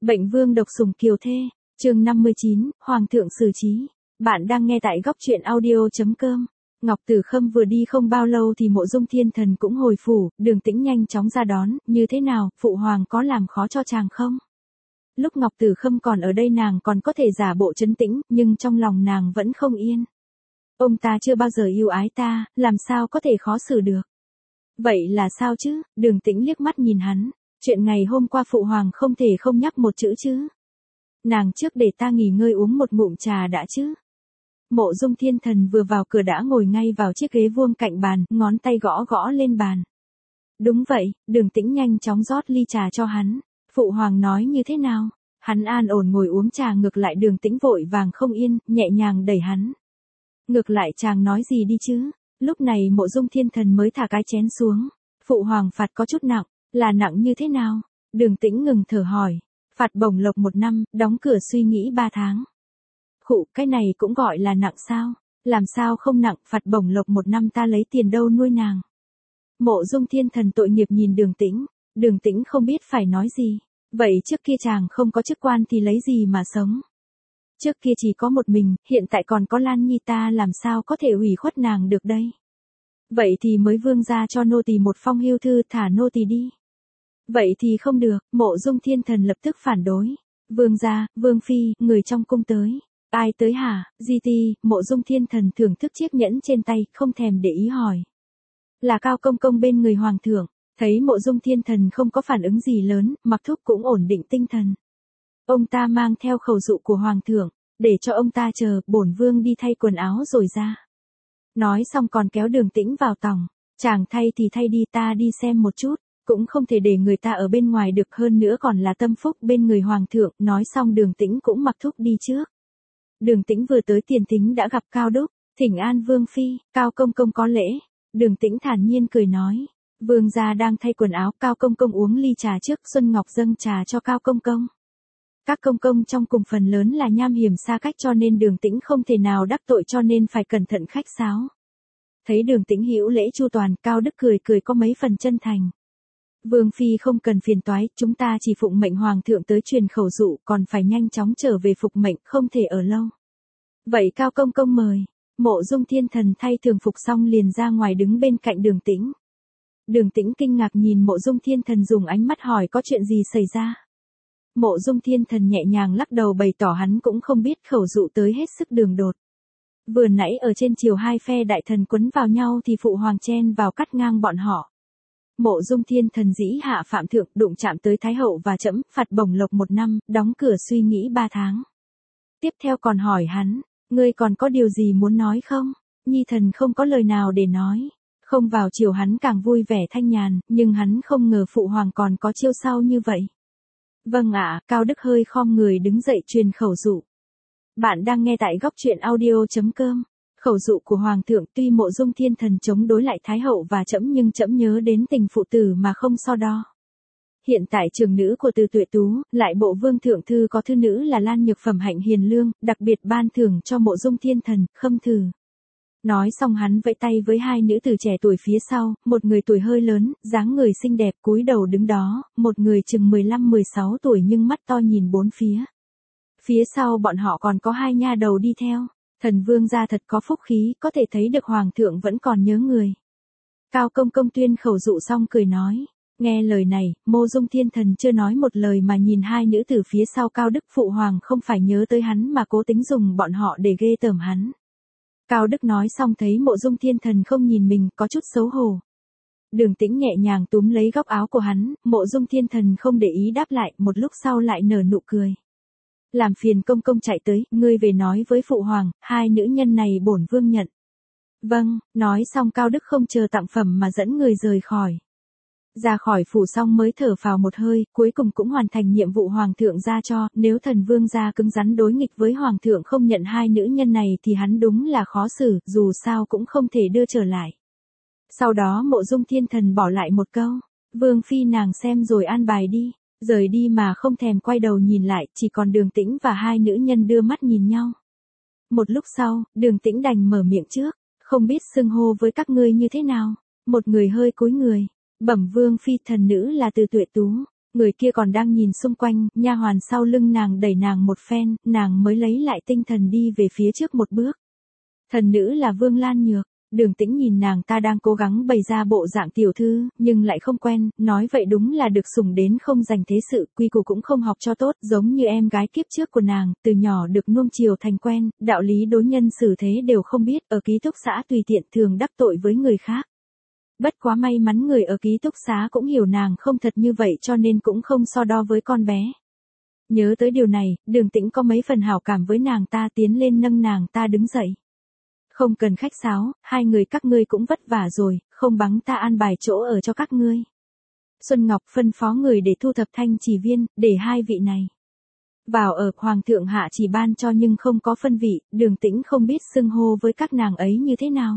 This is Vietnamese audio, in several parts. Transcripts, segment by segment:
Bệnh vương độc sủng kiều thê, chương 59, Hoàng thượng xử trí. Bạn đang nghe tại góc truyện audio.com. Ngọc Tử Khâm vừa đi không bao lâu thì Mộ Dung Thiên Thần cũng hồi phủ, Đường Tĩnh nhanh chóng ra đón, như thế nào, phụ hoàng có làm khó cho chàng không? Lúc Ngọc Tử Khâm còn ở đây nàng còn có thể giả bộ trấn tĩnh, nhưng trong lòng nàng vẫn không yên. Ông ta chưa bao giờ yêu ái ta, làm sao có thể khó xử được? Vậy là sao chứ? Đường Tĩnh liếc mắt nhìn hắn. Chuyện ngày hôm qua phụ hoàng không thể không nhắc một chữ chứ. Nàng trước để ta nghỉ ngơi uống một ngụm trà đã chứ. Mộ Dung Thiên Thần vừa vào cửa đã ngồi ngay vào chiếc ghế vuông cạnh bàn, ngón tay gõ gõ lên bàn. Đúng vậy, Đường Tĩnh nhanh chóng rót ly trà cho hắn. Phụ hoàng nói như thế nào? Hắn an ổn ngồi uống trà, ngược lại Đường Tĩnh vội vàng không yên, nhẹ nhàng đẩy hắn. Ngược lại chàng nói gì đi chứ? Lúc này Mộ Dung Thiên Thần mới thả cái chén xuống. Phụ hoàng phạt có chút nặng. Là nặng như thế nào? Đường Tĩnh ngừng thở hỏi. Phạt bổng lộc 1 năm, đóng cửa suy nghĩ 3 tháng. Khụ, cái này cũng gọi là nặng sao? Làm sao không nặng, phạt bổng lộc 1 năm ta lấy tiền đâu nuôi nàng. Mộ Dung Thiên Thần tội nghiệp nhìn Đường Tĩnh. Đường Tĩnh không biết phải nói gì. Vậy trước kia chàng không có chức quan thì lấy gì mà sống? Trước kia chỉ có một mình, hiện tại còn có Lan Nhi, ta làm sao có thể ủy khuất nàng được đây? Vậy thì mới vương gia cho nô tỳ một phong hưu thư, thả nô tỳ đi. Vậy thì không được, Mộ Dung Thiên Thần lập tức phản đối. Vương gia, vương phi, người trong cung tới. Ai tới hả? Di ti, Mộ Dung Thiên Thần thưởng thức chiếc nhẫn trên tay, không thèm để ý hỏi. Là Cao công công bên người hoàng thượng. Thấy Mộ Dung Thiên Thần không có phản ứng gì lớn, Mặc Thúc cũng ổn định tinh thần. Ông ta mang theo khẩu dụ của hoàng thượng, để cho ông ta chờ, bổn vương đi thay quần áo rồi ra. Nói xong còn kéo Đường Tĩnh vào tòng. Chàng thay thì thay đi, ta đi xem một chút. Cũng không thể để người ta ở bên ngoài được, hơn nữa còn là tâm phúc bên người hoàng thượng. Nói xong Đường Tĩnh cũng mặc thúc đi trước. Đường Tĩnh vừa tới tiền thính đã gặp Cao Đúc. Thỉnh an vương phi, Cao công công có lễ. Đường Tĩnh thản nhiên cười nói. Vương gia đang thay quần áo, Cao công công uống ly trà trước. Xuân Ngọc dâng trà cho Cao công công. Các công công trong cùng phần lớn là nham hiểm xa cách, cho nên Đường Tĩnh không thể nào đắc tội, cho nên phải cẩn thận khách sáo. Thấy Đường Tĩnh hữu lễ chu toàn, Cao Đức cười cười có mấy phần chân thành. Vương phi không cần phiền toái, chúng ta chỉ phụng mệnh hoàng thượng tới truyền khẩu dụ, còn phải nhanh chóng trở về phục mệnh, không thể ở lâu. Vậy Cao công công mời. Mộ Dung Thiên Thần thay thường phục xong liền ra ngoài đứng bên cạnh Đường Tĩnh. Đường Tĩnh kinh ngạc nhìn Mộ Dung Thiên Thần, dùng ánh mắt hỏi có chuyện gì xảy ra. Mộ Dung Thiên Thần nhẹ nhàng lắc đầu bày tỏ hắn cũng không biết, khẩu dụ tới hết sức đường đột. Vừa nãy ở trên triều hai phe đại thần quấn vào nhau thì phụ hoàng chen vào cắt ngang bọn họ. Mộ Dung Thiên Thần dĩ hạ phạm thượng, đụng chạm tới thái hậu và trẫm, phạt bổng lộc 1 năm, đóng cửa suy nghĩ 3 tháng. Tiếp theo còn hỏi hắn, ngươi còn có điều gì muốn nói không? Nhi thần không có lời nào để nói. Không vào triều hắn càng vui vẻ thanh nhàn, nhưng hắn không ngờ phụ hoàng còn có chiêu sau như vậy. Vâng ạ, Cao Đức hơi khom người đứng dậy truyền khẩu dụ. Bạn đang nghe tại góc truyện audio.com. Khẩu dụ của hoàng thượng, tuy Mộ Dung Thiên Thần chống đối lại thái hậu và trẫm, nhưng trẫm nhớ đến tình phụ tử mà không so đo. Hiện tại trường nữ của Từ Tuệ Tú, lại bộ vương thượng thư có thư nữ là Lan Nhược phẩm hạnh hiền lương, đặc biệt ban thưởng cho Mộ Dung Thiên Thần, khâm thử. Nói xong hắn vẫy tay với hai nữ tử trẻ tuổi phía sau, một người tuổi hơi lớn, dáng người xinh đẹp cúi đầu đứng đó, một người chừng 15-16 tuổi nhưng mắt to nhìn bốn phía. Phía sau bọn họ còn có 2 nha đầu đi theo. Thần vương gia thật có phúc khí, có thể thấy được hoàng thượng vẫn còn nhớ người. Cao công công tuyên khẩu dụ xong cười nói. Nghe lời này, Mộ Dung Thiên Thần chưa nói một lời mà nhìn hai nữ tử phía sau Cao Đức. Phụ hoàng không phải nhớ tới hắn mà cố tính dùng bọn họ để ghê tởm hắn. Cao Đức nói xong thấy Mộ Dung Thiên Thần không nhìn mình, có chút xấu hổ. Đường Tĩnh nhẹ nhàng túm lấy góc áo của hắn, Mộ Dung Thiên Thần không để ý đáp lại, một lúc sau lại nở nụ cười. Làm phiền công công chạy tới, ngươi về nói với phụ hoàng, 2 nữ nhân này bổn vương nhận. Vâng, nói xong Cao Đức không chờ tặng phẩm mà dẫn người rời khỏi. Ra khỏi phủ xong mới thở phào một hơi, cuối cùng cũng hoàn thành nhiệm vụ hoàng thượng ra cho, nếu thần vương gia cứng rắn đối nghịch với hoàng thượng không nhận 2 nữ nhân này thì hắn đúng là khó xử, dù sao cũng không thể đưa trở lại. Sau đó Mộ Dung Thiên Thần bỏ lại một câu, vương phi nàng xem rồi an bài đi. Rời đi mà không thèm quay đầu nhìn lại, chỉ còn Đường Tĩnh và 2 nữ nhân đưa mắt nhìn nhau. Một lúc sau, Đường Tĩnh đành mở miệng trước, không biết xưng hô với các ngươi như thế nào. Một người hơi cúi người, bẩm vương phi, thần nữ là Từ Tuệ Tú. Người kia còn đang nhìn xung quanh, nha hoàn sau lưng nàng đẩy nàng một phen, nàng mới lấy lại tinh thần đi về phía trước một bước. Thần nữ là Vương Lan Nhược. Đường Tĩnh nhìn nàng ta đang cố gắng bày ra bộ dạng tiểu thư, nhưng lại không quen, nói vậy đúng là được sủng đến không dành thế sự, quy củ cũng không học cho tốt, giống như em gái kiếp trước của nàng, từ nhỏ được nuông chiều thành quen, đạo lý đối nhân xử thế đều không biết, ở ký túc xá tùy tiện thường đắc tội với người khác. Bất quá may mắn người ở ký túc xá cũng hiểu nàng không thật như vậy cho nên cũng không so đo với con bé. Nhớ tới điều này, Đường Tĩnh có mấy phần hảo cảm với nàng ta, tiến lên nâng nàng ta đứng dậy. Không cần khách sáo, hai người các ngươi cũng vất vả rồi, không bằng ta an bài chỗ ở cho các ngươi. Xuân Ngọc phân phó người để thu thập thanh chỉ viên, để hai vị này vào ở. Hoàng thượng hạ chỉ ban cho nhưng không có phân vị, Đường Tĩnh không biết xưng hô với các nàng ấy như thế nào.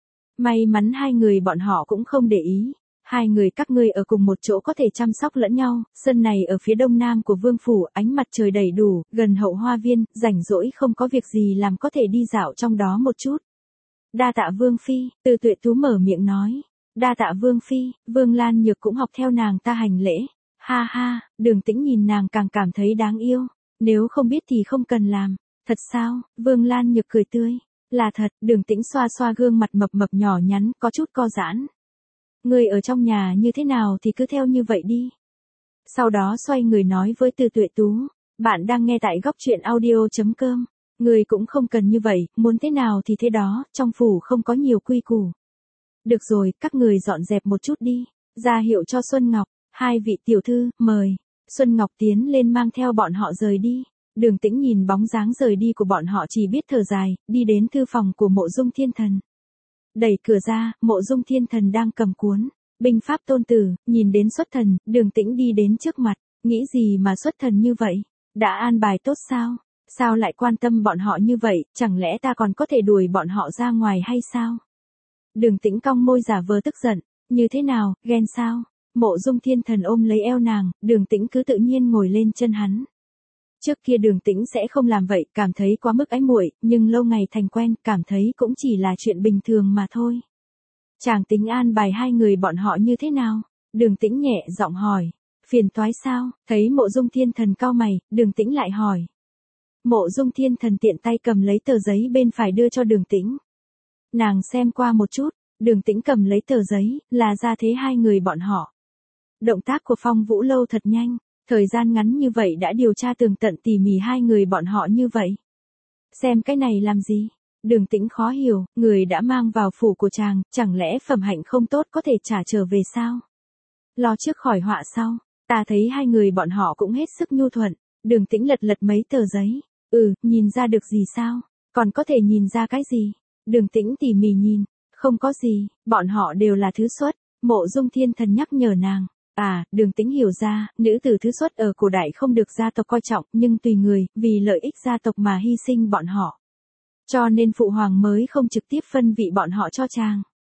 May mắn hai người bọn họ cũng không để ý. Hai người các ngươi ở cùng một chỗ có thể chăm sóc lẫn nhau, sân này ở phía đông nam của vương phủ, ánh mặt trời đầy đủ, gần hậu hoa viên, rảnh rỗi không có việc gì làm có thể đi dạo trong đó một chút. Đa tạ Vương Phi, Từ Tuệ Tú mở miệng nói. Đa tạ Vương Phi, Vương Lan Nhược cũng học theo nàng ta hành lễ. Ha ha, Đường Tĩnh nhìn nàng càng cảm thấy đáng yêu. Nếu không biết thì không cần làm. Thật sao? Vương Lan Nhược cười tươi. Là thật, Đường Tĩnh xoa xoa gương mặt mập mập nhỏ nhắn, có chút co giãn. Ngươi ở trong nhà như thế nào thì cứ theo như vậy đi. Sau đó xoay người nói với Từ Tuệ Tú. Bạn đang nghe tại góc truyện audio.com. Người cũng không cần như vậy, muốn thế nào thì thế đó, trong phủ không có nhiều quy củ. Được rồi, các người dọn dẹp một chút đi. Ra hiệu cho Xuân Ngọc, hai vị tiểu thư, mời. Xuân Ngọc tiến lên mang theo bọn họ rời đi. Đường Tĩnh nhìn bóng dáng rời đi của bọn họ chỉ biết thở dài, đi đến thư phòng của Mộ Dung Thiên Thần. Đẩy cửa ra, Mộ Dung Thiên Thần đang cầm cuốn binh pháp tôn tử, nhìn đến xuất thần, Đường Tĩnh đi đến trước mặt, nghĩ gì mà xuất thần như vậy? Đã an bài tốt sao? Sao lại quan tâm bọn họ như vậy, chẳng lẽ ta còn có thể đuổi bọn họ ra ngoài hay sao? Đường Tĩnh cong môi giả vờ tức giận, như thế nào, ghen sao? Mộ Dung Thiên Thần ôm lấy eo nàng, Đường Tĩnh cứ tự nhiên ngồi lên chân hắn. Trước kia Đường Tĩnh sẽ không làm vậy, cảm thấy quá mức ái muội, nhưng lâu ngày thành quen, cảm thấy cũng chỉ là chuyện bình thường mà thôi. Chàng tính an bài hai người bọn họ như thế nào? Đường Tĩnh nhẹ giọng hỏi. Phiền toái sao? Thấy Mộ Dung Thiên Thần cau mày, Đường Tĩnh lại hỏi. Mộ Dung Thiên Thần tiện tay cầm lấy tờ giấy bên phải đưa cho Đường Tĩnh. Nàng xem qua một chút, Đường Tĩnh cầm lấy tờ giấy, là ra thế hai người bọn họ. Động tác của Phong Vũ Lâu thật nhanh, thời gian ngắn như vậy đã điều tra tường tận tỉ mỉ hai người bọn họ như vậy. Xem cái này làm gì? Đường Tĩnh khó hiểu, người đã mang vào phủ của chàng, chẳng lẽ phẩm hạnh không tốt có thể trả trở về sao? Lo trước khỏi họa sau, ta thấy hai người bọn họ cũng hết sức nhu thuận. Đường Tĩnh lật lật mấy tờ giấy. Nhìn ra được gì sao? Còn có thể nhìn ra cái gì? Đường Tĩnh tỉ mỉ nhìn, không có gì, bọn họ đều là thứ xuất. Mộ Dung Thiên Thần nhắc nhở nàng. Đường Tĩnh hiểu ra, nữ tử thứ xuất ở cổ đại không được gia tộc coi trọng, nhưng tùy người, vì lợi ích gia tộc mà hy sinh bọn họ. Cho nên phụ hoàng mới không trực tiếp phân vị bọn họ cho chàng.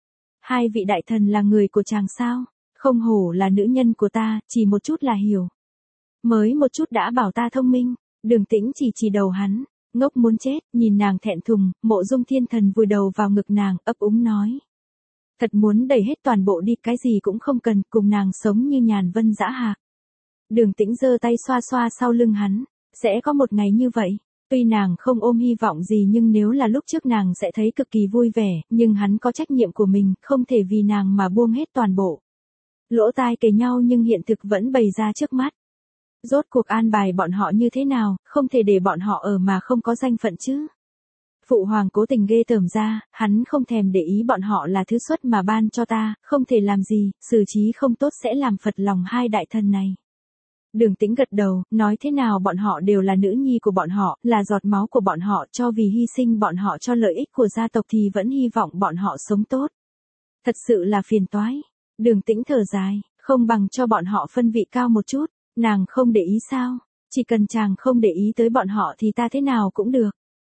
Hai vị đại thần là người của chàng sao? Không hổ là nữ nhân của ta, chỉ một chút là hiểu. Mới một chút đã bảo ta thông minh. Đường Tĩnh chỉ đầu hắn, ngốc muốn chết, nhìn nàng thẹn thùng, Mộ Dung Thiên Thần vùi đầu vào ngực nàng, ấp úng nói. Thật muốn đẩy hết toàn bộ đi, cái gì cũng không cần, cùng nàng sống như nhàn vân dã hạc. Đường Tĩnh giơ tay xoa xoa sau lưng hắn, sẽ có một ngày như vậy. Tuy nàng không ôm hy vọng gì nhưng nếu là lúc trước nàng sẽ thấy cực kỳ vui vẻ, nhưng hắn có trách nhiệm của mình, không thể vì nàng mà buông hết toàn bộ. Lỗ tai kề nhau nhưng hiện thực vẫn bày ra trước mắt. Rốt cuộc an bài bọn họ như thế nào, không thể để bọn họ ở mà không có danh phận chứ. Phụ hoàng cố tình ghê tởm ra, hắn không thèm để ý bọn họ là thứ xuất mà ban cho ta, không thể làm gì, xử trí không tốt sẽ làm phật lòng hai đại thần này. Đường Tĩnh gật đầu, nói thế nào bọn họ đều là nữ nhi của bọn họ, là giọt máu của bọn họ, cho vì hy sinh bọn họ cho lợi ích của gia tộc thì vẫn hy vọng bọn họ sống tốt. Thật sự là phiền toái. Đường Tĩnh thở dài, không bằng cho bọn họ phân vị cao một chút, nàng không để ý sao? Chỉ cần chàng không để ý tới bọn họ thì ta thế nào cũng được.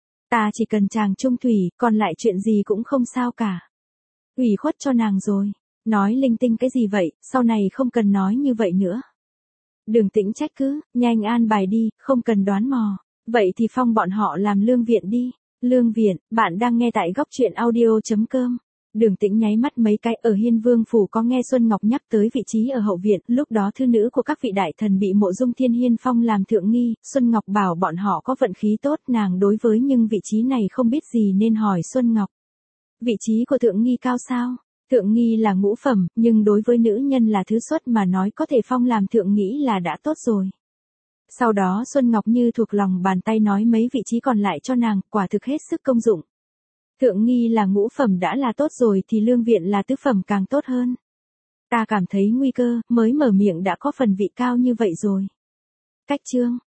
Ta chỉ cần chàng trung thủy, còn lại chuyện gì cũng không sao cả. Ủy khuất cho nàng rồi. Nói linh tinh cái gì vậy, sau này không cần nói như vậy nữa. Đường Tĩnh trách cứ, nhanh an bài đi, không cần đoán mò. Vậy thì phong bọn họ làm lương viện đi. Lương viện, bạn đang nghe tại góc truyện audio.com. Đường Tĩnh nháy mắt mấy cái, ở Hiên Vương phủ có nghe Xuân Ngọc nhắc tới vị trí ở hậu viện, lúc đó thư nữ của các vị đại thần bị Mộ Dung Thiên Hiên phong làm thượng nghi, Xuân Ngọc bảo bọn họ có vận khí tốt, nàng đối với nhưng vị trí này không biết gì nên hỏi Xuân Ngọc. Vị trí của thượng nghi cao sao? Thượng nghi là ngũ phẩm, nhưng đối với nữ nhân là thứ xuất mà nói có thể phong làm thượng nghĩ là đã tốt rồi. Sau đó Xuân Ngọc như thuộc lòng bàn tay nói mấy vị trí còn lại cho nàng, quả thực hết sức công dụng. Thượng nghi là ngũ phẩm đã là tốt rồi thì lương viện là tứ phẩm càng tốt hơn. Ta cảm thấy nguy cơ, mới mở miệng đã có phần vị cao như vậy rồi. Cách chương.